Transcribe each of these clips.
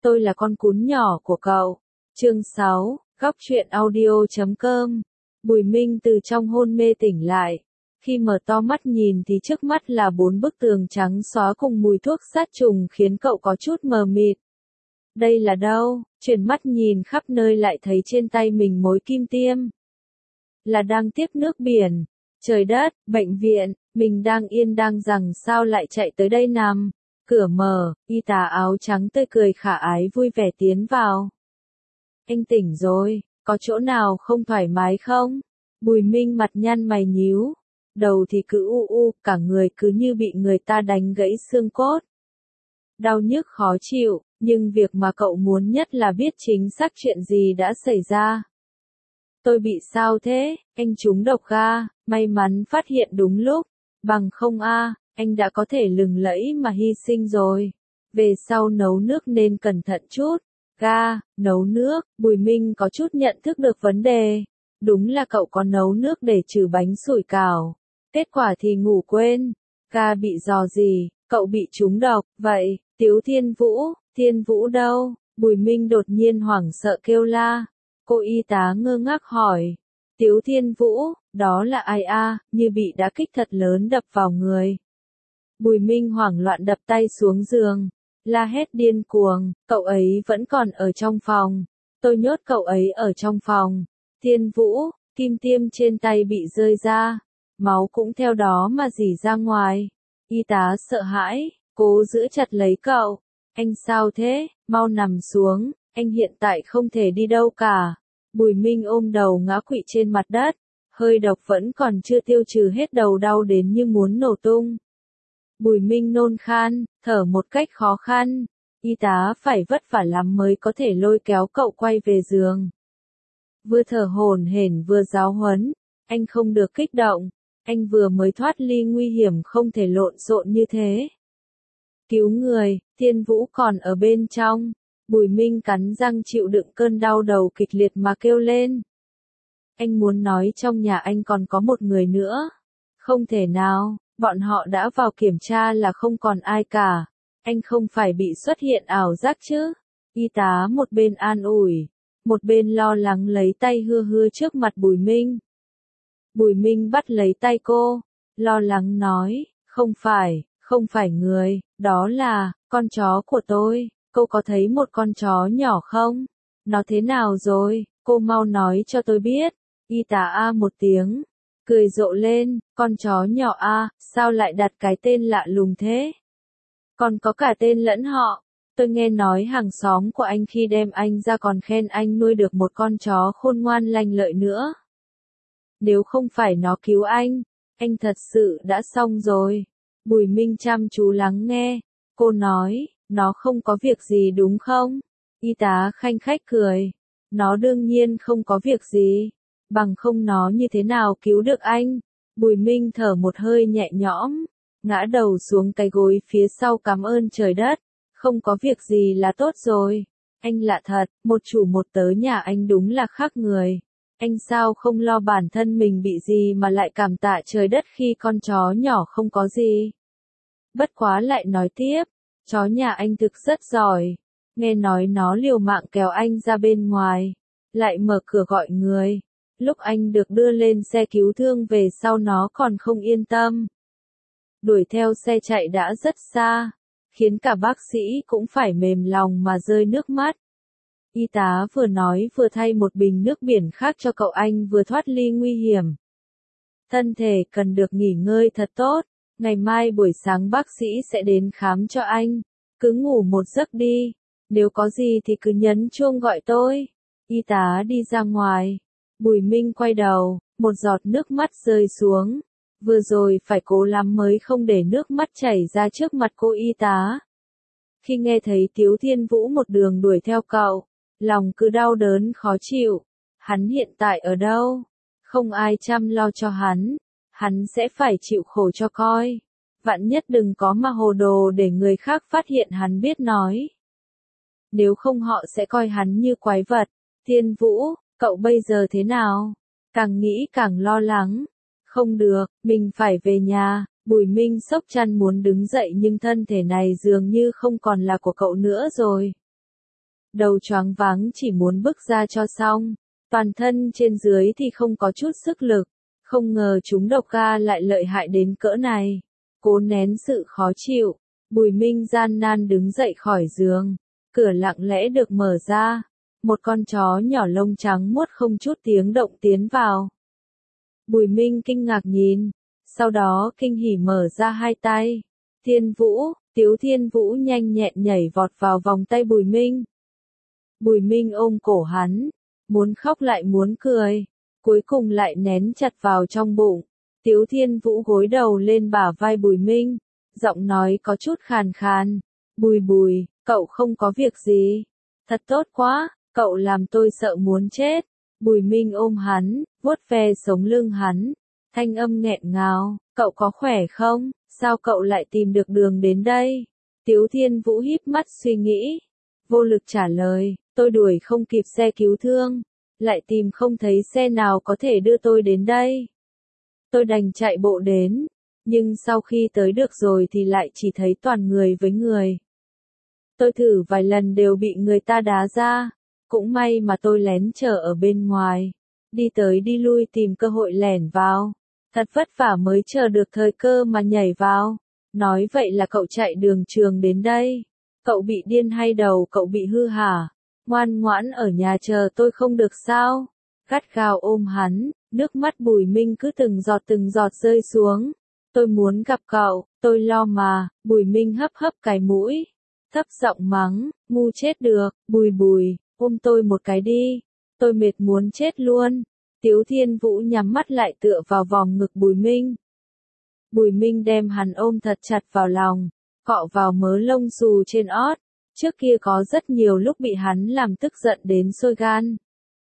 tôi là con cún nhỏ của cậu. Chương 6, Góc truyện audio.com. Bùi Minh từ trong hôn mê tỉnh lại. Khi mở to mắt nhìn thì trước mắt là 4 bức tường trắng xóa cùng mùi thuốc sát trùng khiến cậu có chút mờ mịt. Đây là đâu? Chuyển mắt nhìn khắp nơi lại thấy trên tay mình mối kim tiêm. Là đang tiếp nước biển. Trời đất, bệnh viện, mình đang yên đang rằng sao lại chạy tới đây nằm. Cửa mở, y tá áo trắng tươi cười khả ái vui vẻ tiến vào. Anh tỉnh rồi, có chỗ nào không thoải mái không? Bùi Minh mặt nhăn mày nhíu. Đầu thì cứ cả người cứ như bị người ta đánh gãy xương cốt. Đau nhức khó chịu, nhưng việc mà cậu muốn nhất là biết chính xác chuyện gì đã xảy ra. Tôi bị sao thế? Anh trúng độc ga, may mắn phát hiện đúng lúc. Bằng không anh đã có thể lừng lẫy mà hy sinh rồi. Về sau nấu nước nên cẩn thận chút. Ga, nấu nước, Bùi Minh có chút nhận thức được vấn đề. Đúng là cậu có nấu nước để trừ bánh sủi cảo. Kết quả thì ngủ quên. Ga bị dò gì, cậu bị trúng độc, vậy, Tiếu Thiên Vũ đâu? Bùi Minh đột nhiên hoảng sợ kêu la. Cô y tá ngơ ngác hỏi. Tiếu Thiên Vũ, đó là ai như bị đá kích thật lớn đập vào người. Bùi Minh hoảng loạn đập tay xuống giường. La hét điên cuồng, cậu ấy vẫn còn ở trong phòng. Tôi nhốt cậu ấy ở trong phòng. Thiên Vũ, kim tiêm trên tay bị rơi ra. Máu cũng theo đó mà rỉ ra ngoài. Y tá sợ hãi, cố giữ chặt lấy cậu. Anh sao thế, mau nằm xuống, anh hiện tại không thể đi đâu cả. Bùi Minh ôm đầu ngã quỵ trên mặt đất. Hơi độc vẫn còn chưa tiêu trừ hết đầu đau đến như muốn nổ tung. Bùi Minh nôn khan, thở một cách khó khăn. Y tá phải vất vả lắm mới có thể lôi kéo cậu quay về giường. Vừa thở hổn hển vừa giáo huấn. Anh không được kích động. Anh vừa mới thoát ly nguy hiểm không thể lộn xộn như thế. Cứu người, Thiên Vũ còn ở bên trong. Bùi Minh cắn răng chịu đựng cơn đau đầu kịch liệt mà kêu lên. Anh muốn nói trong nhà anh còn có một người nữa. Không thể nào, bọn họ đã vào kiểm tra là không còn ai cả. Anh không phải bị xuất hiện ảo giác chứ? Y tá một bên an ủi, một bên lo lắng lấy tay hưa trước mặt Bùi Minh. Bùi Minh bắt lấy tay cô, lo lắng nói, không phải người, đó là, con chó của tôi. Cô có thấy một con chó nhỏ không? Nó thế nào rồi? Cô mau nói cho tôi biết. Y tá một tiếng, cười rộ lên, con chó nhỏ sao lại đặt cái tên lạ lùng thế? Còn có cả tên lẫn họ. Tôi nghe nói hàng xóm của anh khi đem anh ra còn khen anh nuôi được một con chó khôn ngoan lanh lợi nữa. Nếu không phải nó cứu anh thật sự đã xong rồi. Bùi Minh chăm chú lắng nghe. Cô nói, nó không có việc gì đúng không? Y tá khanh khách cười. Nó đương nhiên không có việc gì. Bằng không nó như thế nào cứu được anh? Bùi Minh thở một hơi nhẹ nhõm. Ngã đầu xuống cái gối phía sau cảm ơn trời đất. Không có việc gì là tốt rồi. Anh lạ thật, một chủ một tớ nhà anh đúng là khác người. Anh sao không lo bản thân mình bị gì mà lại cảm tạ trời đất khi con chó nhỏ không có gì. Bất quá lại nói tiếp, chó nhà anh thực rất giỏi. Nghe nói nó liều mạng kéo anh ra bên ngoài, lại mở cửa gọi người. Lúc anh được đưa lên xe cứu thương về sau nó còn không yên tâm. Đuổi theo xe chạy đã rất xa, khiến cả bác sĩ cũng phải mềm lòng mà rơi nước mắt. Y tá vừa nói vừa thay một bình nước biển khác cho cậu anh vừa thoát ly nguy hiểm. Thân thể cần được nghỉ ngơi thật tốt, ngày mai buổi sáng bác sĩ sẽ đến khám cho anh. Cứ ngủ một giấc đi, nếu có gì thì cứ nhấn chuông gọi tôi. Y tá đi ra ngoài. Bùi Minh quay đầu, một giọt nước mắt rơi xuống. Vừa rồi phải cố lắm mới không để nước mắt chảy ra trước mặt cô y tá. Khi nghe thấy Tiếu Thiên Vũ một đường đuổi theo cậu, lòng cứ đau đớn khó chịu. Hắn hiện tại ở đâu? Không ai chăm lo cho hắn sẽ phải chịu khổ cho coi. Vạn nhất đừng có mà hồ đồ để người khác phát hiện hắn biết nói. Nếu không họ sẽ coi hắn như quái vật. Thiên Vũ, cậu bây giờ thế nào? Càng nghĩ càng lo lắng. Không được, mình phải về nhà. Bùi Minh sốc chăn muốn đứng dậy nhưng thân thể này dường như không còn là của cậu nữa rồi. đầu choáng váng chỉ muốn bước ra cho xong, toàn thân trên dưới thì không có chút sức lực, không ngờ chúng độc ga lại lợi hại đến cỡ này. Cố nén sự khó chịu, Bùi Minh gian nan đứng dậy khỏi giường, cửa lặng lẽ được mở ra, một con chó nhỏ lông trắng muốt không chút tiếng động tiến vào. Bùi Minh kinh ngạc nhìn, sau đó kinh hỉ mở ra hai tay. Thiên Vũ, Tiếu Thiên Vũ nhanh nhẹn nhảy vọt vào vòng tay Bùi Minh. Bùi Minh ôm cổ hắn, muốn khóc lại muốn cười, cuối cùng lại nén chặt vào trong bụng. Tiếu Thiên Vũ gối đầu lên bả vai Bùi Minh, giọng nói có chút khàn khàn. Bùi Bùi, cậu không có việc gì. Thật tốt quá, cậu làm tôi sợ muốn chết. Bùi Minh ôm hắn, vuốt ve sống lưng hắn. Thanh âm nghẹn ngào, cậu có khỏe không? Sao cậu lại tìm được đường đến đây? Tiếu Thiên Vũ híp mắt suy nghĩ. Vô lực trả lời, tôi đuổi không kịp xe cứu thương. Lại tìm không thấy xe nào có thể đưa tôi đến đây. Tôi đành chạy bộ đến. Nhưng sau khi tới được rồi thì lại chỉ thấy toàn người với người. Tôi thử vài lần đều bị người ta đá ra. Cũng may mà tôi lén chờ ở bên ngoài. Đi tới đi lui tìm cơ hội lẻn vào. Thật vất vả mới chờ được thời cơ mà nhảy vào. Nói vậy là cậu chạy đường trường đến đây. Cậu bị điên hay đầu cậu bị hư hả? Ngoan ngoãn ở nhà chờ tôi không được sao? Gắt gao ôm hắn, nước mắt Bùi Minh cứ từng giọt rơi xuống. Tôi muốn gặp cậu, tôi lo mà. Bùi Minh hấp hấp cái mũi, thấp giọng mắng, ngu chết được. Bùi Bùi, ôm tôi một cái đi. Tôi mệt muốn chết luôn. Tiếu Thiên Vũ nhắm mắt lại tựa vào vòng ngực Bùi Minh. Bùi Minh đem hắn ôm thật chặt vào lòng, cọ vào mớ lông xù trên ót. Trước kia có rất nhiều lúc bị hắn làm tức giận đến sôi gan.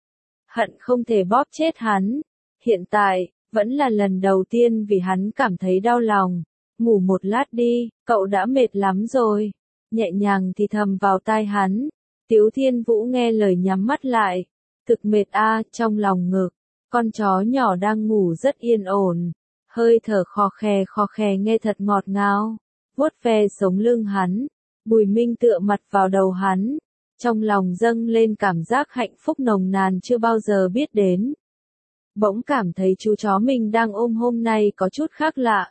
Hận không thể bóp chết hắn. Hiện tại, vẫn là lần đầu tiên vì hắn cảm thấy đau lòng. Ngủ một lát đi, cậu đã mệt lắm rồi. Nhẹ nhàng thì thầm vào tai hắn. Tiếu Thiên Vũ nghe lời nhắm mắt lại. Thực mệt trong lòng ngực. Con chó nhỏ đang ngủ rất yên ổn. Hơi thở khò khè nghe thật ngọt ngào. Vuốt ve sống lưng hắn. Bùi Minh tựa mặt vào đầu hắn. Trong lòng dâng lên cảm giác hạnh phúc nồng nàn chưa bao giờ biết đến. Bỗng cảm thấy chú chó mình đang ôm hôm nay có chút khác lạ.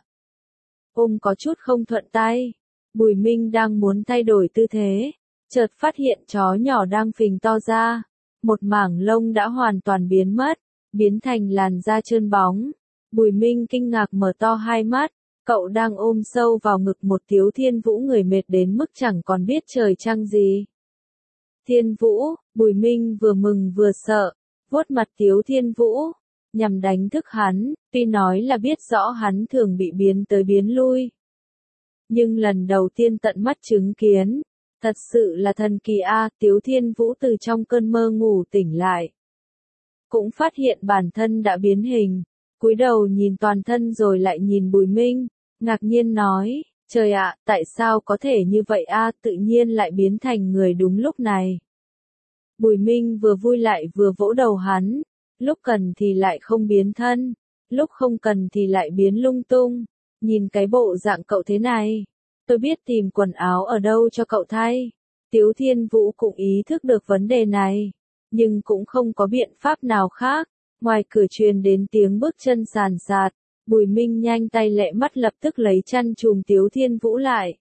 Ôm có chút không thuận tay. Bùi Minh đang muốn thay đổi tư thế. Chợt phát hiện chó nhỏ đang phình to ra. Một mảng lông đã hoàn toàn biến mất. Biến thành làn da trơn bóng. Bùi Minh kinh ngạc mở to hai mắt. Cậu đang ôm sâu vào ngực một Tiếu Thiên Vũ người mệt đến mức chẳng còn biết trời trăng gì. Thiên Vũ, Bùi Minh vừa mừng vừa sợ, vuốt mặt Tiếu Thiên Vũ, nhằm đánh thức hắn, tuy nói là biết rõ hắn thường bị biến tới biến lui. Nhưng lần đầu tiên tận mắt chứng kiến, thật sự là thần kỳ Tiếu Thiên Vũ từ trong cơn mơ ngủ tỉnh lại. Cũng phát hiện bản thân đã biến hình, cúi đầu nhìn toàn thân rồi lại nhìn Bùi Minh, ngạc nhiên nói, trời ạ, tại sao có thể như vậy tự nhiên lại biến thành người đúng lúc này. Bùi Minh vừa vui lại vừa vỗ đầu hắn, lúc cần thì lại không biến thân, lúc không cần thì lại biến lung tung, nhìn cái bộ dạng cậu thế này, tôi biết tìm quần áo ở đâu cho cậu thay. Tiếu Thiên Vũ cũng ý thức được vấn đề này, nhưng cũng không có biện pháp nào khác, ngoài cửa truyền đến tiếng bước chân sàn sạt. Bùi Minh nhanh tay lẹ mắt lập tức lấy chăn chùm Tiếu Thiên Vũ lại.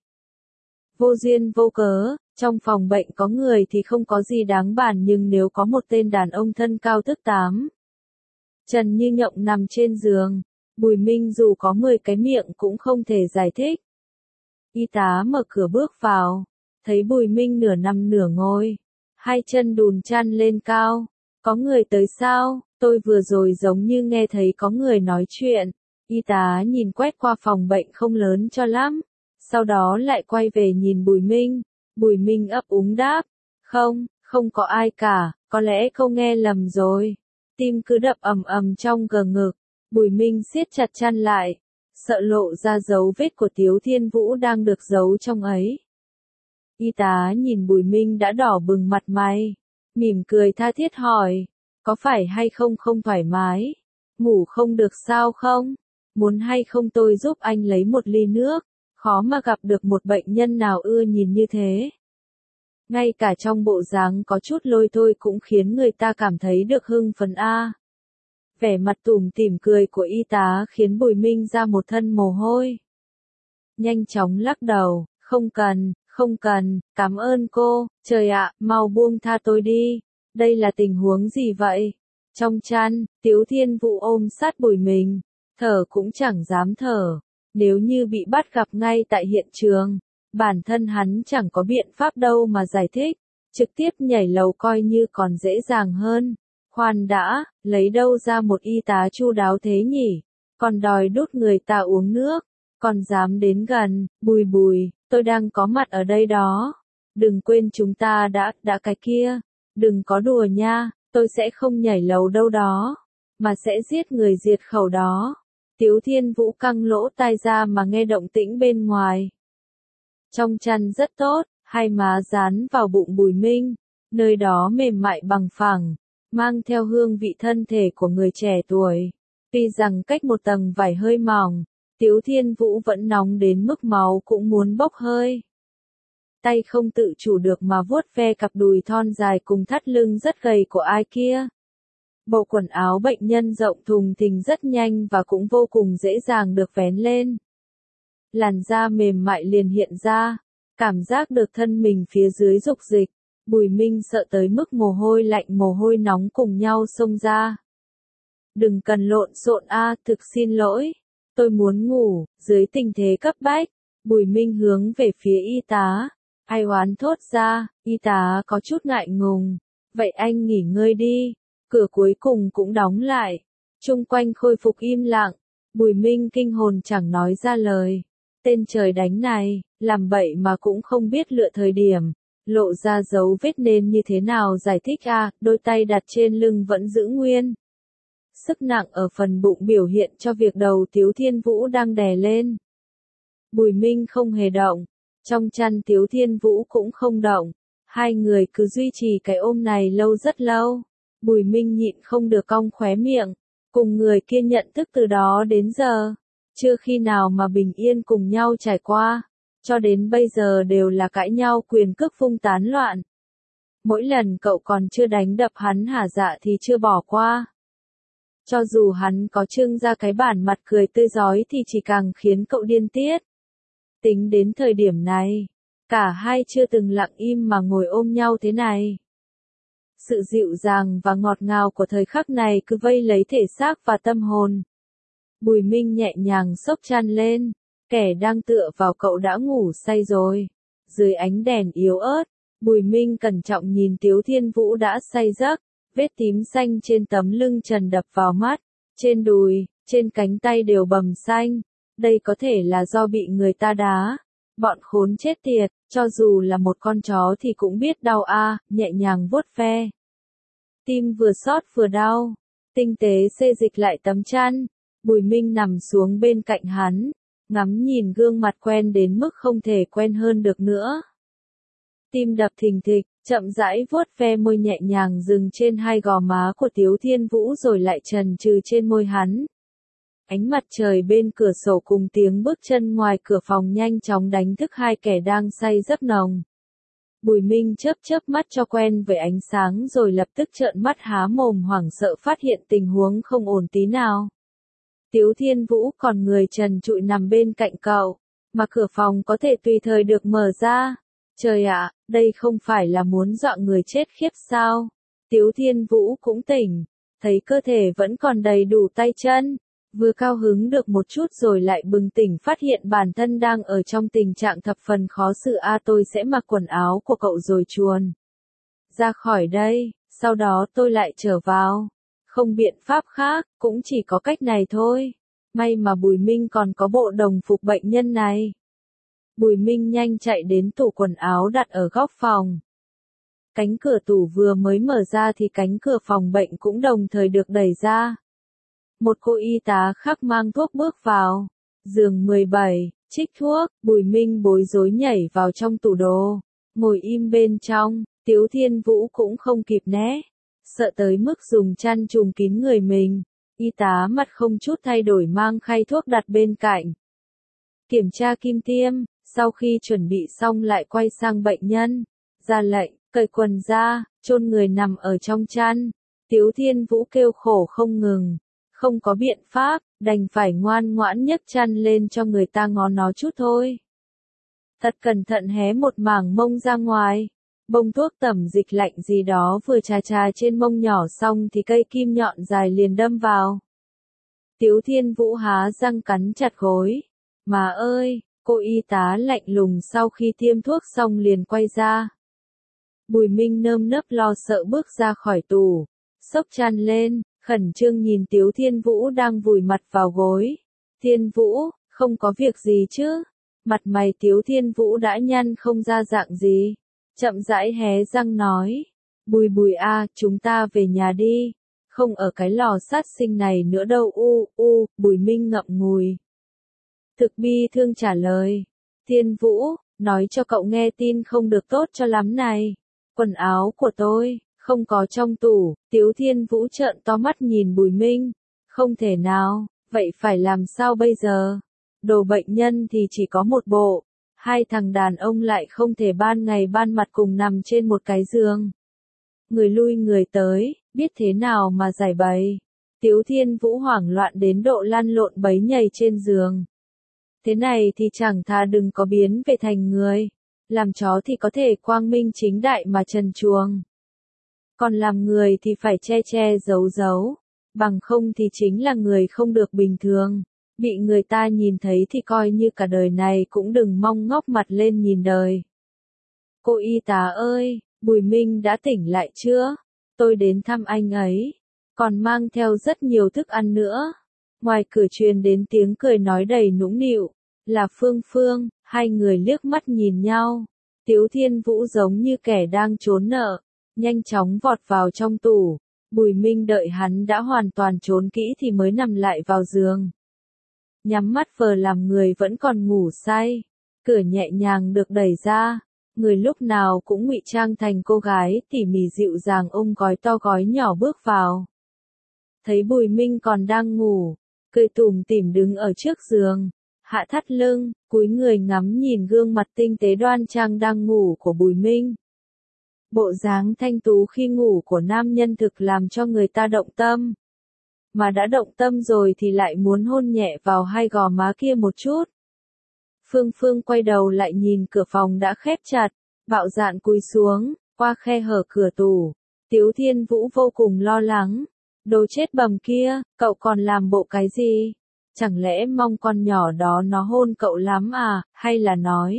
Vô duyên vô cớ, trong phòng bệnh có người thì không có gì đáng bàn nhưng nếu có một tên đàn ông thân cao thước 8. Trần như nhộng nằm trên giường, Bùi Minh dù có 10 cái miệng cũng không thể giải thích. Y tá mở cửa bước vào, thấy Bùi Minh nửa nằm nửa ngồi, hai chân đùn chăn lên cao. Có người tới sao? Tôi vừa rồi giống như nghe thấy có người nói chuyện. Y tá nhìn quét qua phòng bệnh không lớn cho lắm, sau đó lại quay về nhìn Bùi Minh. Bùi Minh ấp úng đáp, không có ai cả, có lẽ không nghe lầm rồi. Tim cứ đập ầm ầm trong ngực. Bùi Minh siết chặt chăn lại, sợ lộ ra dấu vết của Tiếu Thiên Vũ đang được giấu trong ấy. Y tá nhìn Bùi Minh đã đỏ bừng mặt mày, mỉm cười tha thiết hỏi, có phải hay không thoải mái? Ngủ không được sao không? Muốn hay không tôi giúp anh lấy một ly nước, khó mà gặp được một bệnh nhân nào ưa nhìn như thế. Ngay cả trong bộ dáng có chút lôi thôi cũng khiến người ta cảm thấy được hưng phấn a. Vẻ mặt tủm tỉm cười của y tá khiến Bùi Minh ra một thân mồ hôi. Nhanh chóng lắc đầu, không cần, cảm ơn cô, trời ạ, mau buông tha tôi đi, đây là tình huống gì vậy? Trong chăn, Tiếu Thiên Vũ ôm sát Bùi Minh, thở cũng chẳng dám thở, nếu như bị bắt gặp ngay tại hiện trường, bản thân hắn chẳng có biện pháp đâu mà giải thích, trực tiếp nhảy lầu coi như còn dễ dàng hơn. Khoan đã, lấy đâu ra một y tá chu đáo thế nhỉ, còn đòi đút người ta uống nước, còn dám đến gần, Bùi, tôi đang có mặt ở đây đó, đừng quên chúng ta đã cái kia, đừng có đùa nha, tôi sẽ không nhảy lầu đâu đó, mà sẽ giết người diệt khẩu đó. Tiếu Thiên Vũ căng lỗ tai ra mà nghe động tĩnh bên ngoài. Trong chăn rất tốt, hai má dán vào bụng Bùi Minh, nơi đó mềm mại bằng phẳng, mang theo hương vị thân thể của người trẻ tuổi. Tuy rằng cách một tầng vải hơi mỏng, Tiếu Thiên Vũ vẫn nóng đến mức máu cũng muốn bốc hơi. Tay không tự chủ được mà vuốt ve cặp đùi thon dài cùng thắt lưng rất gầy của ai kia. Bộ quần áo bệnh nhân rộng thùng thình rất nhanh và cũng vô cùng dễ dàng được vén lên. Làn da mềm mại liền hiện ra, cảm giác được thân mình phía dưới dục dịch. Bùi Minh sợ tới mức mồ hôi lạnh mồ hôi nóng cùng nhau xông ra. Đừng cần lộn xộn a, thực xin lỗi. Tôi muốn ngủ, dưới tình thế cấp bách. Bùi Minh hướng về phía y tá. Ai oán thốt ra, y tá có chút ngại ngùng. Vậy anh nghỉ ngơi đi. Cửa cuối cùng cũng đóng lại. Chung quanh khôi phục im lặng. Bùi Minh kinh hồn chẳng nói ra lời. Tên trời đánh này, làm bậy mà cũng không biết lựa thời điểm. Lộ ra dấu vết nên như thế nào giải thích a, đôi tay đặt trên lưng vẫn giữ nguyên. Sức nặng ở phần bụng biểu hiện cho việc đầu Tiếu Thiên Vũ đang đè lên. Bùi Minh không hề động, trong chăn Tiếu Thiên Vũ cũng không động, hai người cứ duy trì cái ôm này lâu rất lâu. Bùi Minh nhịn không được cong khóe miệng, cùng người kia nhận thức từ đó đến giờ, chưa khi nào mà bình yên cùng nhau trải qua. Cho đến bây giờ đều là cãi nhau quyền cước phung tán loạn. Mỗi lần cậu còn chưa đánh đập hắn hả dạ thì chưa bỏ qua. Cho dù hắn có trưng ra cái bản mặt cười tươi rói thì chỉ càng khiến cậu điên tiết. Tính đến thời điểm này, cả hai chưa từng lặng im mà ngồi ôm nhau thế này. Sự dịu dàng và ngọt ngào của thời khắc này cứ vây lấy thể xác và tâm hồn. Bùi Minh nhẹ nhàng xốc chăn lên. Kẻ đang tựa vào cậu đã ngủ say rồi. Dưới ánh đèn yếu ớt, Bùi Minh cẩn trọng nhìn Tiếu Thiên Vũ đã say giấc, vết tím xanh trên tấm lưng trần đập vào mắt, trên đùi, trên cánh tay đều bầm xanh. Đây có thể là do bị người ta đá. Bọn khốn chết tiệt, cho dù là một con chó thì cũng biết đau a, nhẹ nhàng vuốt ve. Tim vừa xót vừa đau, tinh tế xê dịch lại tấm chăn, Bùi Minh nằm xuống bên cạnh hắn. Ngắm nhìn gương mặt quen đến mức không thể quen hơn được nữa. Tim đập thình thịch, chậm rãi vuốt ve môi nhẹ nhàng dừng trên hai gò má của Tiếu Thiên Vũ rồi lại trần trừ trên môi hắn. Ánh mặt trời bên cửa sổ cùng tiếng bước chân ngoài cửa phòng nhanh chóng đánh thức hai kẻ đang say giấc nồng. Bùi Minh chớp mắt cho quen với ánh sáng rồi lập tức trợn mắt há mồm hoảng sợ phát hiện tình huống không ổn tí nào. Tiếu Thiên Vũ còn người trần trụi nằm bên cạnh cậu, mà cửa phòng có thể tùy thời được mở ra. Trời ạ, đây không phải là muốn dọa người chết khiếp sao? Tiếu Thiên Vũ cũng tỉnh, thấy cơ thể vẫn còn đầy đủ tay chân, vừa cao hứng được một chút rồi lại bừng tỉnh phát hiện bản thân đang ở trong tình trạng thập phần khó xử a, tôi sẽ mặc quần áo của cậu rồi chuồn ra khỏi đây, sau đó tôi lại trở vào. Không biện pháp khác, cũng chỉ có cách này thôi. May mà Bùi Minh còn có bộ đồng phục bệnh nhân này. Bùi Minh nhanh chạy đến tủ quần áo đặt ở góc phòng. Cánh cửa tủ vừa mới mở ra thì cánh cửa phòng bệnh cũng đồng thời được đẩy ra. Một cô y tá khác mang thuốc bước vào. Giường 17, trích thuốc, Bùi Minh bối rối nhảy vào trong tủ đồ. Ngồi im bên trong, Tiếu Thiên Vũ cũng không kịp né. Sợ tới mức dùng chăn trùm kín người mình, y tá mặt không chút thay đổi mang khay thuốc đặt bên cạnh. Kiểm tra kim tiêm, sau khi chuẩn bị xong lại quay sang bệnh nhân, ra lệnh, cởi quần ra, chôn người nằm ở trong chăn. Tiếu Thiên Vũ kêu khổ không ngừng, không có biện pháp, đành phải ngoan ngoãn nhấc chăn lên cho người ta ngó nó chút thôi. Thật cẩn thận hé một mảng mông ra ngoài, bông thuốc tẩm dịch lạnh gì đó vừa chà chà trên mông nhỏ xong thì cây kim nhọn dài liền đâm vào. Tiếu Thiên Vũ há răng cắn chặt gối. Má ơi, cô y tá lạnh lùng sau khi tiêm thuốc xong liền quay ra. Bùi Minh nơm nớp lo sợ bước ra khỏi tủ, xốc chăn lên, khẩn trương nhìn Tiếu Thiên Vũ đang vùi mặt vào gối. Thiên Vũ, không có việc gì chứ? Mặt mày Tiếu Thiên Vũ đã nhăn không ra dạng gì. Chậm rãi hé răng nói. Bùi Bùi a, chúng ta về nhà đi. Không ở cái lò sát sinh này nữa đâu. Bùi Minh ngậm ngùi. Thực bi thương trả lời. Thiên Vũ, nói cho cậu nghe tin không được tốt cho lắm này. Quần áo của tôi, không có trong tủ. Tiếu Thiên Vũ trợn to mắt nhìn Bùi Minh. Không thể nào, vậy phải làm sao bây giờ? Đồ bệnh nhân thì chỉ có một bộ. Hai thằng đàn ông lại không thể ban ngày ban mặt cùng nằm trên một cái giường. Người lui người tới, biết thế nào mà giải bày. Tiếu Thiên Vũ hoảng loạn đến độ lăn lộn bấy nhầy trên giường. Thế này thì chẳng thà đừng có biến về thành người. Làm chó thì có thể quang minh chính đại mà trần truồng. Còn làm người thì phải che che giấu giấu. Bằng không thì chính là người không được bình thường. Bị người ta nhìn thấy thì coi như cả đời này cũng đừng mong ngóc mặt lên nhìn đời. Cô y tá ơi, Bùi Minh đã tỉnh lại chưa? Tôi đến thăm anh ấy. Còn mang theo rất nhiều thức ăn nữa. Ngoài cửa truyền đến tiếng cười nói đầy nũng nịu. Là Phương Phương, hai người liếc mắt nhìn nhau. Tiếu Thiên Vũ giống như kẻ đang trốn nợ. Nhanh chóng vọt vào trong tủ. Bùi Minh đợi hắn đã hoàn toàn trốn kỹ thì mới nằm lại vào giường. Nhắm mắt vờ làm người vẫn còn ngủ say. Cửa nhẹ nhàng được đẩy ra. Người lúc nào cũng ngụy trang thành cô gái tỉ mỉ dịu dàng ôm gói to gói nhỏ bước vào. Thấy Bùi Minh còn đang ngủ, cười tủm tỉm đứng ở trước giường, hạ thắt lưng, cúi người ngắm nhìn gương mặt tinh tế đoan trang đang ngủ của Bùi Minh. Bộ dáng thanh tú khi ngủ của nam nhân thực làm cho người ta động tâm. Mà đã động tâm rồi thì lại muốn hôn nhẹ vào hai gò má kia một chút. Phương Phương quay đầu lại nhìn cửa phòng đã khép chặt, bạo dạn cúi xuống, qua khe hở cửa tủ. Tiếu Thiên Vũ vô cùng lo lắng. Đồ chết bầm kia, cậu còn làm bộ cái gì? Chẳng lẽ mong con nhỏ đó nó hôn cậu lắm à, hay là nói?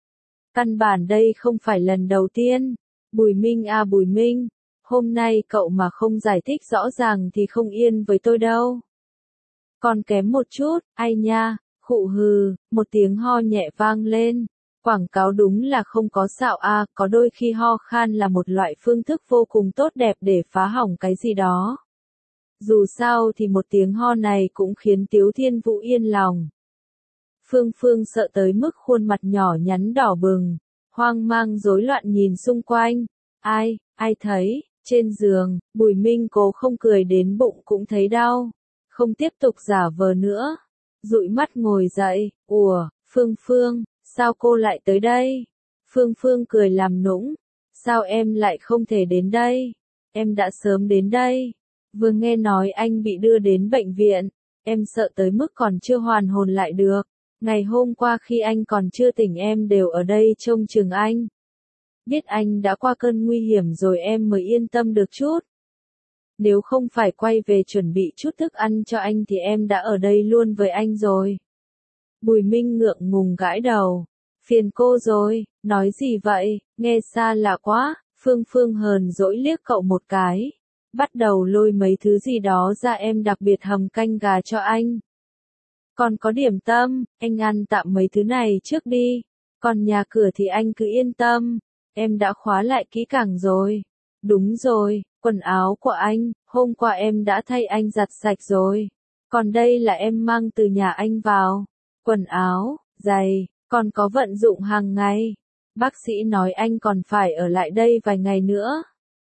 Căn bản đây không phải lần đầu tiên. Bùi Minh à Bùi Minh, hôm nay cậu mà không giải thích rõ ràng thì không yên với tôi đâu. Còn kém một chút, ai nha. Khụ hừ, một tiếng ho nhẹ vang lên. Quảng cáo đúng là không có xạo a, có đôi khi ho khan là một loại phương thức vô cùng tốt đẹp để phá hỏng cái gì đó. Dù sao thì một tiếng ho này cũng khiến Tiếu Thiên Vũ yên lòng. Phương Phương sợ tới mức khuôn mặt nhỏ nhắn đỏ bừng, hoang mang rối loạn nhìn xung quanh. Ai thấy, trên giường, Bùi Minh cố không cười đến bụng cũng thấy đau. Không tiếp tục giả vờ nữa. Dụi mắt ngồi dậy, Phương Phương, sao cô lại tới đây? Phương Phương cười làm nũng, sao em lại không thể đến đây? Em đã sớm đến đây. Vừa nghe nói anh bị đưa đến bệnh viện, em sợ tới mức còn chưa hoàn hồn lại được. Ngày hôm qua khi anh còn chưa tỉnh em đều ở đây trông chừng anh. Biết anh đã qua cơn nguy hiểm rồi em mới yên tâm được chút. Nếu không phải quay về chuẩn bị chút thức ăn cho anh thì em đã ở đây luôn với anh rồi. Bùi Minh ngượng ngùng gãi đầu. Phiền cô rồi, nói gì vậy, nghe xa lạ quá. Phương Phương hờn dỗi liếc cậu một cái. Bắt đầu lôi mấy thứ gì đó ra, em đặc biệt hầm canh gà cho anh. Còn có điểm tâm, anh ăn tạm mấy thứ này trước đi. Còn nhà cửa thì anh cứ yên tâm. Em đã khóa lại kỹ càng rồi. Đúng rồi, quần áo của anh, hôm qua em đã thay anh giặt sạch rồi. Còn đây là em mang từ nhà anh vào. Quần áo, giày, còn có vận dụng hàng ngày. Bác sĩ nói anh còn phải ở lại đây vài ngày nữa.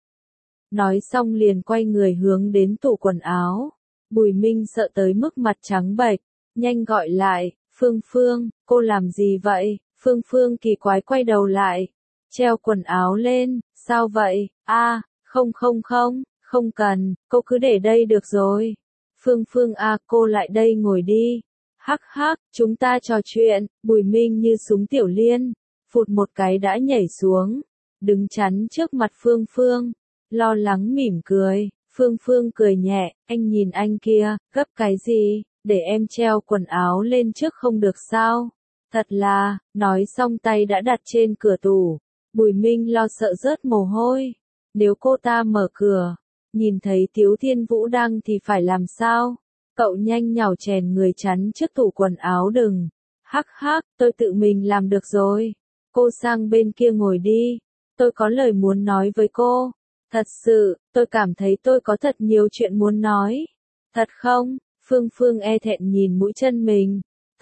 Nói xong liền quay người hướng đến tủ quần áo. Bùi Minh sợ tới mức mặt trắng bệch, nhanh gọi lại, Phương Phương, cô làm gì vậy? Phương Phương kỳ quái quay đầu lại. Treo quần áo lên, sao vậy, không không không, không cần, cô cứ để đây được rồi. Phương Phương cô lại đây ngồi đi. Hắc hắc, chúng ta trò chuyện, Bùi Minh như súng tiểu liên, phụt một cái đã nhảy xuống, đứng chắn trước mặt Phương Phương, lo lắng mỉm cười. Phương Phương cười nhẹ, anh nhìn anh kia, gấp cái gì, để em treo quần áo lên trước không được sao? Thật là, nói xong tay đã đặt trên cửa tủ. Bùi Minh lo sợ rớt mồ hôi. Nếu cô ta mở cửa, nhìn thấy Tiếu Thiên Vũ đang thì phải làm sao? Cậu nhanh nhảu chèn người chắn trước tủ quần áo đừng. Hắc hắc, tôi tự mình làm được rồi. Cô sang bên kia ngồi đi. Tôi có lời muốn nói với cô. Thật sự, tôi cảm thấy tôi có thật nhiều chuyện muốn nói. Thật không? Phương Phương e thẹn nhìn mũi chân mình.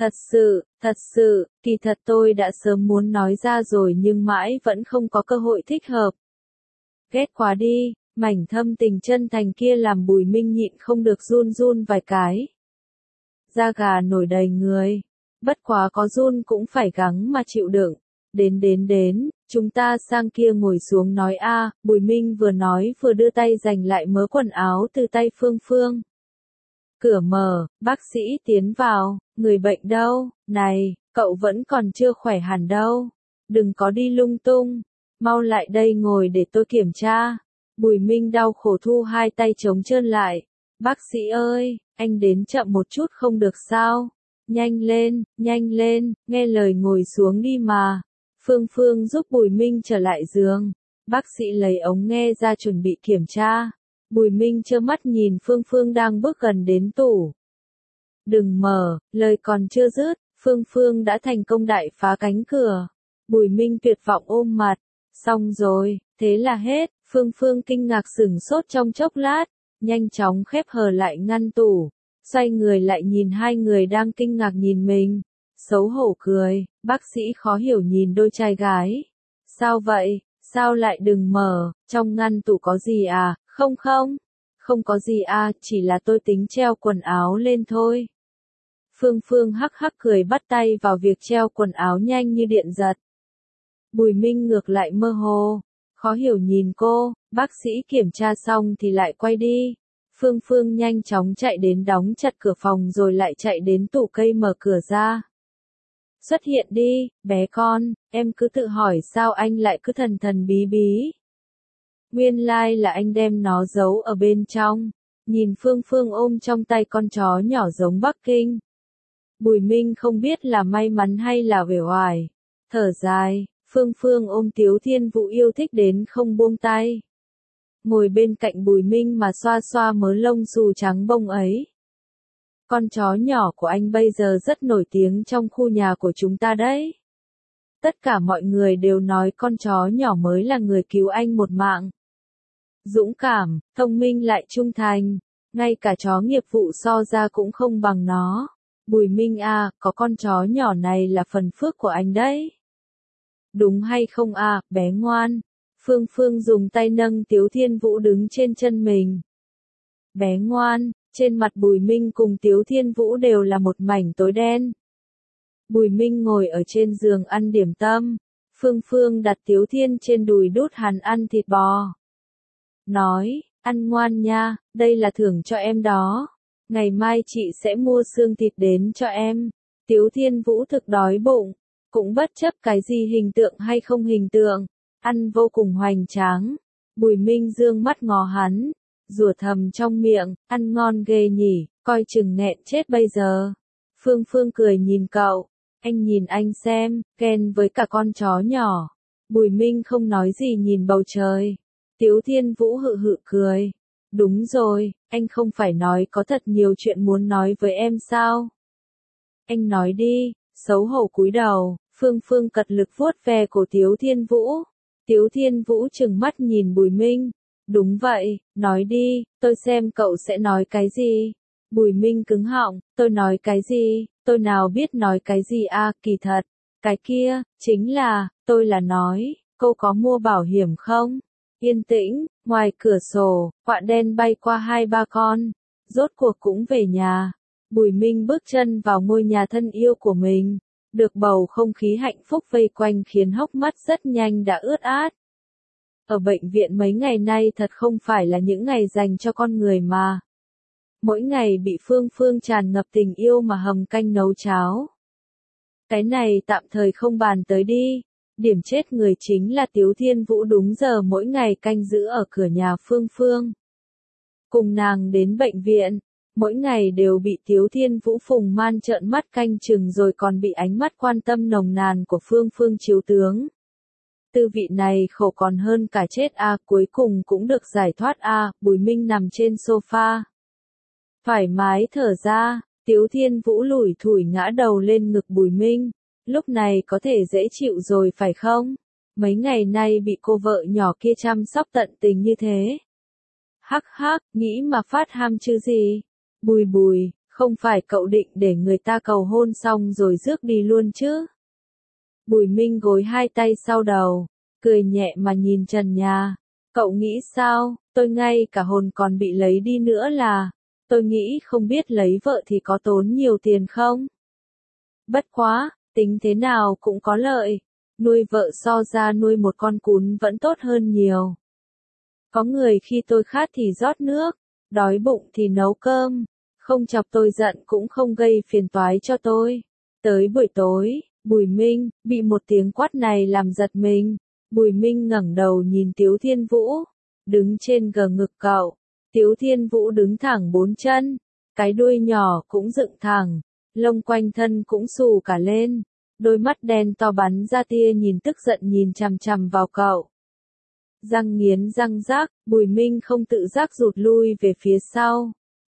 Thật sự, kỳ thật tôi đã sớm muốn nói ra rồi nhưng mãi vẫn không có cơ hội thích hợp. Ghét quá đi, mảnh thâm tình chân thành kia làm Bùi Minh nhịn không được run run vài cái. Da gà nổi đầy người, bất quá có run cũng phải gắng mà chịu đựng. Đến, chúng ta sang kia ngồi xuống nói Bùi Minh vừa nói vừa đưa tay giành lại mớ quần áo từ tay Phương Phương. Cửa mở, bác sĩ tiến vào, người bệnh đâu, này, cậu vẫn còn chưa khỏe hẳn đâu, đừng có đi lung tung, mau lại đây ngồi để tôi kiểm tra. Bùi Minh đau khổ thu hai tay trống trơn lại, bác sĩ ơi, anh đến chậm một chút không được sao, nhanh lên, nghe lời ngồi xuống đi mà. Phương Phương giúp Bùi Minh trở lại giường, bác sĩ lấy ống nghe ra chuẩn bị kiểm tra. Bùi Minh trơ mắt nhìn Phương Phương đang bước gần đến tủ. Đừng mở, lời còn chưa dứt, Phương Phương đã thành công đại phá cánh cửa. Bùi Minh tuyệt vọng ôm mặt. Xong rồi, thế là hết. Phương Phương kinh ngạc sửng sốt trong chốc lát, nhanh chóng khép hờ lại ngăn tủ. Xoay người lại nhìn hai người đang kinh ngạc nhìn mình. Xấu hổ cười, bác sĩ khó hiểu nhìn đôi trai gái. Sao vậy, sao lại đừng mở, trong ngăn tủ có gì à? Không có gì chỉ là tôi tính treo quần áo lên thôi. Phương Phương hắc hắc cười bắt tay vào việc treo quần áo nhanh như điện giật. Bùi Minh ngược lại mơ hồ, khó hiểu nhìn cô, bác sĩ kiểm tra xong thì lại quay đi. Phương Phương nhanh chóng chạy đến đóng chặt cửa phòng rồi lại chạy đến tủ cây mở cửa ra. Xuất hiện đi, bé con, em cứ tự hỏi sao anh lại cứ thần thần bí bí. Nguyên lai là anh đem nó giấu ở bên trong. Nhìn Phương Phương ôm trong tay con chó nhỏ giống Bắc Kinh. Bùi Minh không biết là may mắn hay là uể oải. Thở dài, Phương Phương ôm Tiếu Thiên Vũ yêu thích đến không buông tay. Ngồi bên cạnh Bùi Minh mà xoa xoa mớ lông xù trắng bông ấy. Con chó nhỏ của anh bây giờ rất nổi tiếng trong khu nhà của chúng ta đấy. Tất cả mọi người đều nói con chó nhỏ mới là người cứu anh một mạng. Dũng cảm, thông minh lại trung thành, ngay cả chó nghiệp vụ so ra cũng không bằng nó. Bùi Minh có con chó nhỏ này là phần phước của anh đấy. Đúng hay không bé ngoan? Phương Phương dùng tay nâng Tiếu Thiên Vũ đứng trên chân mình. Bé ngoan, trên mặt Bùi Minh cùng Tiếu Thiên Vũ đều là một mảnh tối đen. Bùi Minh ngồi ở trên giường ăn điểm tâm. Phương Phương đặt Tiếu Thiên trên đùi đút hắn ăn thịt bò. Nói, ăn ngoan nha, đây là thưởng cho em đó. Ngày mai chị sẽ mua xương thịt đến cho em. Tiếu Thiên Vũ thực đói bụng, cũng bất chấp cái gì hình tượng hay không hình tượng, ăn vô cùng hoành tráng. Bùi Minh dương mắt ngó hắn, rủa thầm trong miệng, ăn ngon ghê nhỉ, coi chừng nghẹn chết bây giờ. Phương Phương cười nhìn cậu, anh nhìn anh xem, ghen với cả con chó nhỏ. Bùi Minh không nói gì nhìn bầu trời. Tiếu Thiên Vũ hự hự cười. Đúng rồi, anh không phải nói có thật nhiều chuyện muốn nói với em sao? Anh nói đi, xấu hổ cúi đầu, Phương Phương cật lực vuốt ve cổ Tiếu Thiên Vũ. Tiếu Thiên Vũ trừng mắt nhìn Bùi Minh. Đúng vậy, nói đi, tôi xem cậu sẽ nói cái gì. Bùi Minh cứng họng, tôi nói cái gì, tôi nào biết nói cái gì kỳ thật. Cái kia, chính là, tôi là nói, cô có mua bảo hiểm không? Yên tĩnh, ngoài cửa sổ, quạ đen bay qua 2-3 con, rốt cuộc cũng về nhà. Bùi Minh bước chân vào ngôi nhà thân yêu của mình. được bầu không khí hạnh phúc vây quanh khiến hốc mắt rất nhanh đã ướt át. Ở bệnh viện mấy ngày nay thật không phải là những ngày dành cho con người mà. Mỗi ngày bị Phương Phương tràn ngập tình yêu mà hầm canh nấu cháo. Cái này tạm thời không bàn tới đi. Điểm chết người chính là Tiếu Thiên Vũ đúng giờ mỗi ngày canh giữ ở cửa nhà Phương Phương. Cùng nàng đến bệnh viện, mỗi ngày đều bị Tiếu Thiên Vũ phùng man trợn mắt canh chừng rồi còn bị ánh mắt quan tâm nồng nàn của Phương Phương chiếu tướng. Tư vị này khổ còn hơn cả chết a, cuối cùng cũng được giải thoát a. Bùi Minh nằm trên sofa. Thoải mái thở ra, Tiếu Thiên Vũ lủi thủi ngã đầu lên ngực Bùi Minh. Lúc này có thể dễ chịu rồi phải không? Mấy ngày nay bị cô vợ nhỏ kia chăm sóc tận tình như thế. Hắc hắc, nghĩ mà phát ham chứ gì? Bùi Bùi, không phải cậu định để người ta cầu hôn xong rồi rước đi luôn chứ? Bùi Minh gối hai tay sau đầu, cười nhẹ mà nhìn trần nhà. Cậu nghĩ sao? Tôi ngay cả hồn còn bị lấy đi nữa là. Tôi nghĩ không biết lấy vợ thì có tốn nhiều tiền không? Bất quá, tính thế nào cũng có lợi. Nuôi vợ so ra nuôi một con cún vẫn tốt hơn nhiều. Có người khi tôi khát thì rót nước, đói bụng thì nấu cơm, không chọc tôi giận cũng không gây phiền toái cho tôi. Tới buổi tối, Bùi Minh bị một tiếng quát này làm giật mình. Bùi Minh ngẩng đầu nhìn Tiếu Thiên Vũ, đứng trên gờ ngực cậu. Tiếu Thiên Vũ đứng thẳng bốn chân, cái đuôi nhỏ cũng dựng thẳng, lông quanh thân cũng xù cả lên, đôi mắt đen to bắn ra tia nhìn tức giận nhìn chằm chằm vào cậu. Răng nghiến răng rác, Bùi Minh không tự giác rụt lui về phía sau.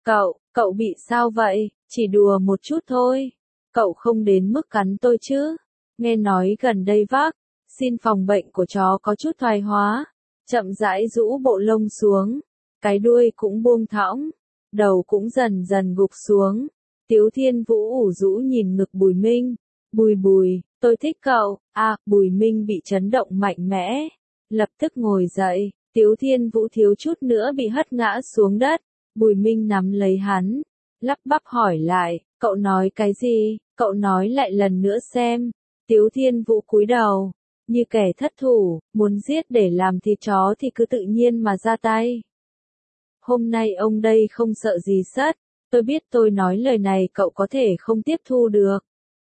Cậu bị sao vậy? Chỉ đùa một chút thôi. Cậu không đến mức cắn tôi chứ? Nghe nói gần đây xin phòng bệnh của chó có chút thoái hóa. Chậm rãi rũ bộ lông xuống. Cái đuôi cũng buông thõng. Đầu cũng dần dần gục xuống. Tiếu Thiên Vũ ủ rũ nhìn ngực Bùi Minh. Bùi, tôi thích cậu. Bùi Minh bị chấn động mạnh mẽ. Lập tức ngồi dậy, Tiếu Thiên Vũ thiếu chút nữa bị hất ngã xuống đất. Bùi Minh nắm lấy hắn, lắp bắp hỏi lại, cậu nói cái gì? Cậu nói lại lần nữa xem. Tiếu Thiên Vũ cúi đầu, như kẻ thất thủ, muốn giết để làm thịt chó thì cứ tự nhiên mà ra tay. Hôm nay ông đây không sợ gì sất, tôi biết tôi nói lời này cậu có thể không tiếp thu được.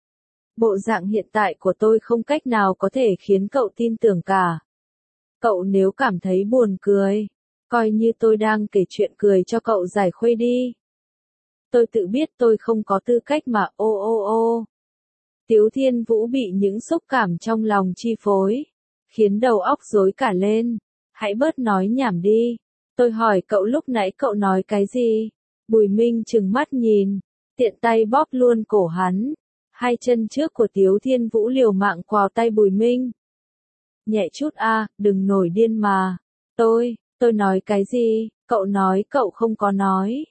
Bộ dạng hiện tại của tôi không cách nào có thể khiến cậu tin tưởng cả. Cậu nếu cảm thấy buồn cười, coi như tôi đang kể chuyện cười cho cậu giải khuây đi. Tôi tự biết tôi không có tư cách mà ô. Tiếu Thiên Vũ bị những xúc cảm trong lòng chi phối, khiến đầu óc rối cả lên. Hãy bớt nói nhảm đi. Tôi hỏi cậu lúc nãy cậu nói cái gì? Bùi Minh trừng mắt nhìn, tiện tay bóp luôn cổ hắn. Hai chân trước của Tiếu Thiên Vũ liều mạng quào tay Bùi Minh. Nhẹ chút đừng nổi điên mà. Tôi nói cái gì? Cậu nói cậu không có nói.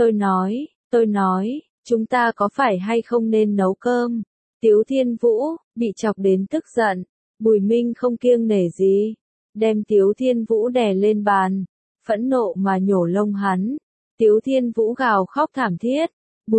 Tôi nói, chúng ta có phải hay không nên nấu cơm? Tiếu Thiên Vũ, bị chọc đến tức giận. Bùi Minh không kiêng nể gì. Đem Tiếu Thiên Vũ đè lên bàn. Phẫn nộ mà nhổ lông hắn. Tiếu Thiên Vũ gào khóc thảm thiết.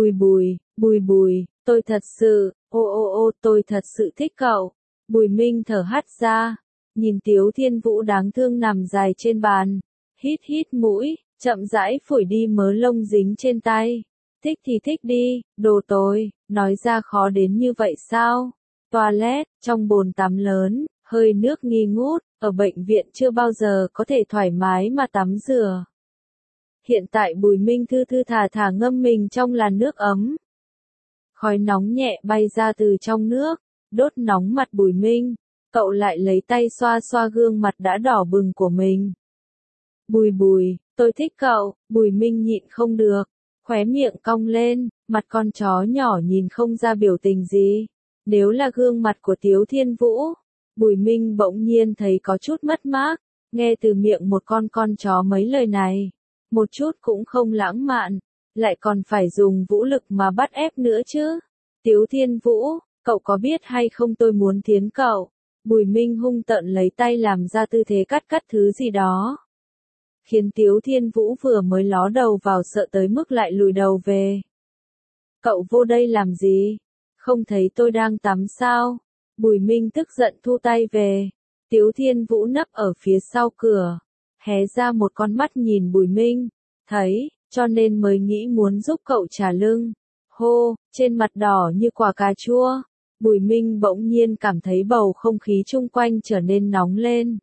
Bùi, tôi thật sự, tôi thật sự thích cậu. Bùi Minh thở hắt ra. Nhìn Tiếu Thiên Vũ đáng thương nằm dài trên bàn. Hít mũi, chậm rãi phủi đi mớ lông dính trên tay. Thích thì thích đi, đồ tồi, nói ra khó đến như vậy sao? Toilet, trong bồn tắm lớn, hơi nước nghi ngút, ở bệnh viện chưa bao giờ có thể thoải mái mà tắm rửa. Hiện tại Bùi Minh thư thư thả thả ngâm mình trong làn nước ấm. Khói nóng nhẹ bay ra từ trong nước, đốt nóng mặt Bùi Minh. Cậu lại lấy tay xoa xoa gương mặt đã đỏ bừng của mình. Bùi, tôi thích cậu. Bùi Minh nhịn không được, khóe miệng cong lên, mặt con chó nhỏ nhìn không ra biểu tình gì. Nếu là gương mặt của Tiếu Thiên Vũ, Bùi Minh bỗng nhiên thấy có chút mất mát, nghe từ miệng một con chó mấy lời này, một chút cũng không lãng mạn, lại còn phải dùng vũ lực mà bắt ép nữa chứ. Tiếu Thiên Vũ, cậu có biết hay không tôi muốn thiến cậu. Bùi Minh hung tợn lấy tay làm ra tư thế cắt thứ gì đó. Khiến Tiếu Thiên Vũ vừa mới ló đầu vào sợ tới mức lại lùi đầu về. Cậu vô đây làm gì? Không thấy tôi đang tắm sao? Bùi Minh tức giận thu tay về. Tiếu Thiên Vũ nấp ở phía sau cửa, hé ra một con mắt nhìn Bùi Minh, thấy, cho nên mới nghĩ muốn giúp cậu trả lưng. Hô, trên mặt đỏ như quả cà chua, Bùi Minh bỗng nhiên cảm thấy bầu không khí chung quanh trở nên nóng lên.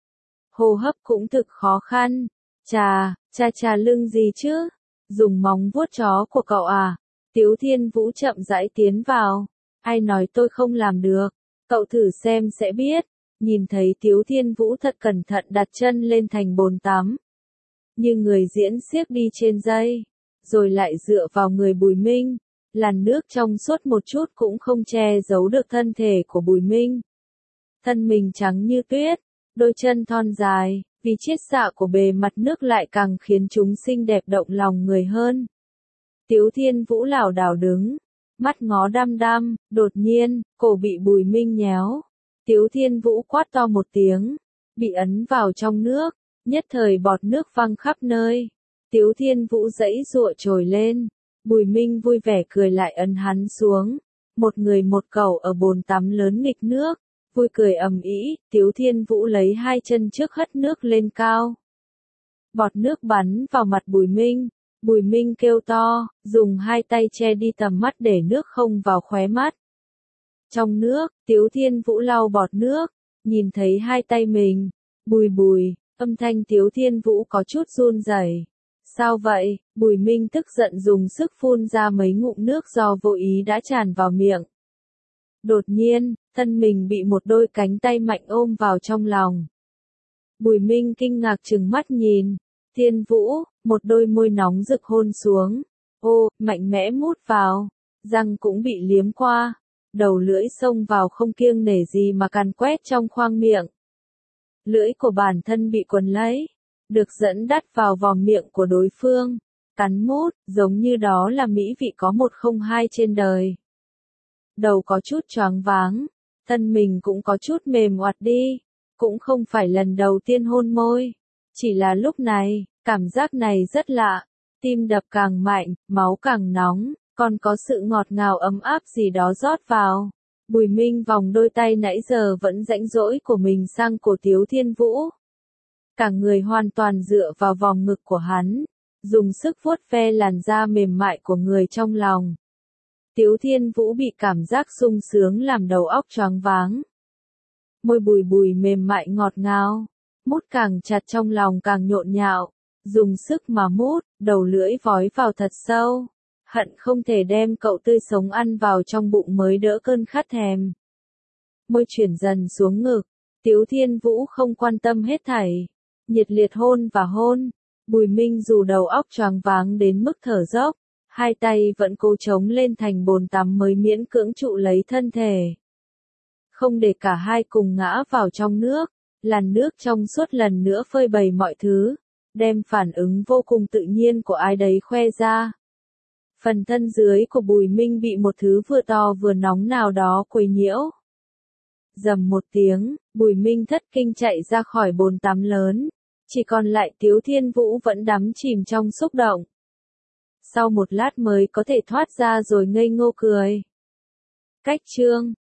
Hô hấp cũng thực khó khăn. Chà lưng gì chứ? Dùng móng vuốt chó của cậu à? Tiếu Thiên Vũ chậm rãi tiến vào. Ai nói tôi không làm được? Cậu thử xem sẽ biết. Nhìn thấy Tiếu Thiên Vũ thật cẩn thận đặt chân lên thành bồn tắm. Như người diễn xiếc đi trên dây. Rồi lại dựa vào người Bùi Minh. Làn nước trong suốt một chút cũng không che giấu được thân thể của Bùi Minh. Thân mình trắng như tuyết, đôi chân thon dài, vì chiết xạ của bề mặt nước lại càng khiến chúng xinh đẹp động lòng người hơn. Tiếu Thiên Vũ lảo đảo đứng, mắt ngó đăm đăm, đột nhiên, cổ bị Bùi Minh nhéo. Tiếu Thiên Vũ quát to một tiếng, bị ấn vào trong nước, nhất thời bọt nước văng khắp nơi. Tiếu Thiên Vũ giãy giụa trồi lên, Bùi Minh vui vẻ cười lại ấn hắn xuống. Một người một cẩu ở bồn tắm lớn nghịch nước, vui cười ầm ĩ. Tiếu Thiên Vũ lấy hai chân trước hất nước lên cao. Bọt nước bắn vào mặt Bùi Minh. Bùi Minh kêu to, dùng hai tay che đi tầm mắt để nước không vào khóe mắt. Trong nước, Tiếu Thiên Vũ lau bọt nước, nhìn thấy hai tay mình. Bùi, âm thanh Tiếu Thiên Vũ có chút run rẩy. Sao vậy? Bùi Minh tức giận dùng sức phun ra mấy ngụm nước do vô ý đã tràn vào miệng. Đột nhiên, thân mình bị một đôi cánh tay mạnh ôm vào trong lòng. Bùi Minh kinh ngạc trừng mắt nhìn. Thiên Vũ, một đôi môi nóng rực hôn xuống. Ô, mạnh mẽ mút vào. Răng cũng bị liếm qua. Đầu lưỡi xông vào không kiêng nể gì mà càn quét trong khoang miệng. Lưỡi của bản thân bị quấn lấy, được dẫn đắt vào vòm miệng của đối phương, cắn mút, giống như đó là mỹ vị có một không hai trên đời. Đầu có chút choáng váng, thân mình cũng có chút mềm oặt đi, cũng không phải lần đầu tiên hôn môi, chỉ là lúc này, cảm giác này rất lạ, tim đập càng mạnh, máu càng nóng, còn có sự ngọt ngào ấm áp gì đó rót vào. Bùi Minh vòng đôi tay nãy giờ vẫn rãnh rỗi của mình sang cổ Tiếu Thiên Vũ. Cả người hoàn toàn dựa vào vòng ngực của hắn, dùng sức vuốt ve làn da mềm mại của người trong lòng. Tiếu Thiên Vũ bị cảm giác sung sướng làm đầu óc choáng váng. Môi Bùi mềm mại ngọt ngào, mút càng chặt trong lòng càng nhộn nhạo, dùng sức mà mút, đầu lưỡi vói vào thật sâu. Hận không thể đem cậu tươi sống ăn vào trong bụng mới đỡ cơn khát thèm. Môi chuyển dần xuống ngực, Tiếu Thiên Vũ không quan tâm hết thảy, nhiệt liệt hôn và hôn. Bùi Minh dù đầu óc choáng váng đến mức thở dốc, hai tay vẫn cố chống lên thành bồn tắm mới miễn cưỡng trụ lấy thân thể. Không để cả hai cùng ngã vào trong nước, làn nước trong suốt lần nữa phơi bày mọi thứ, đem phản ứng vô cùng tự nhiên của ai đấy khoe ra. Phần thân dưới của Bùi Minh bị một thứ vừa to vừa nóng nào đó quấy nhiễu. Rầm một tiếng, Bùi Minh thất kinh chạy ra khỏi bồn tắm lớn. Chỉ còn lại Tiếu Thiên Vũ vẫn đắm chìm trong xúc động. Sau một lát mới có thể thoát ra rồi ngây ngô cười. Cách chương